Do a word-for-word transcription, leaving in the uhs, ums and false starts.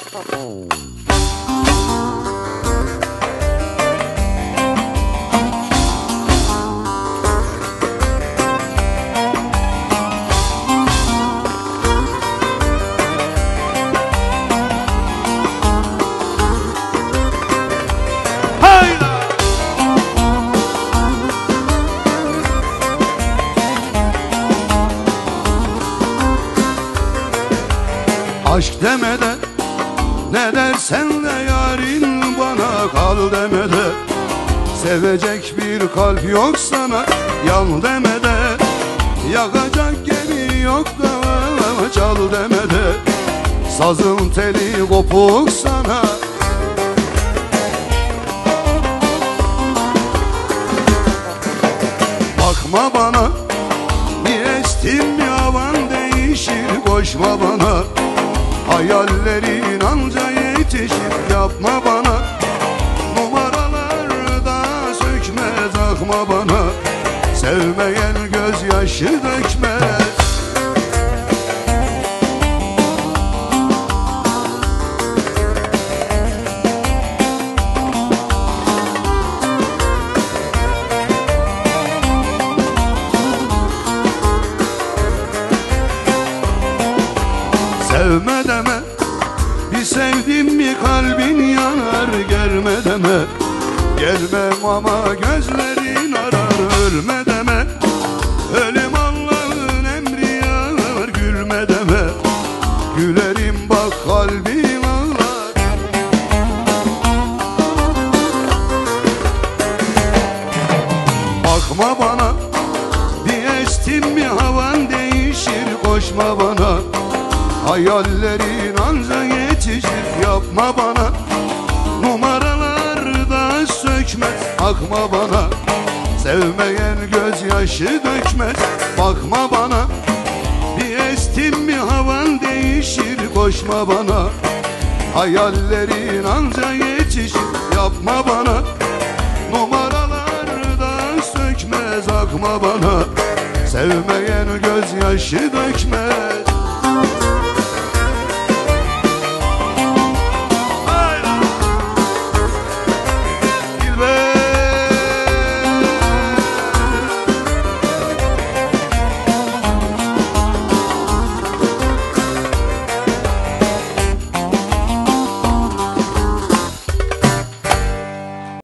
Aşk demeden ne dersen de yarim bana kal demeden, sevecek bir kalp yok sana yan demeden, yakacak gemi yok da çal demeden, sazın teli kopuk sana. Bakma bana bir estim bir havan değişir, koşma bana hayallerin anca yetişir, yapma bana numaralarda sökmez, akma bana sevmeyen gözyaşı dökmez. Sevme deme, bir sevdim mi kalbin yanar, gelme deme, gelmem ama gözlerin arar, ölme deme, ölüm Allah'ın emri yanar, gülme deme, gülerim bak kalbin ağlar. Bakma bana bir estim bir havan değişir, koşma bana hayallerin anca yetişir, yapma bana numaralarda sökmez, akma bana sevmeyen gözyaşı dökmez. Bakma bana bir estim bir havan değişir, koşma bana hayallerin anca yetişir, yapma bana numaralarda sökmez, akma bana sevmeyen gözyaşı dökmez.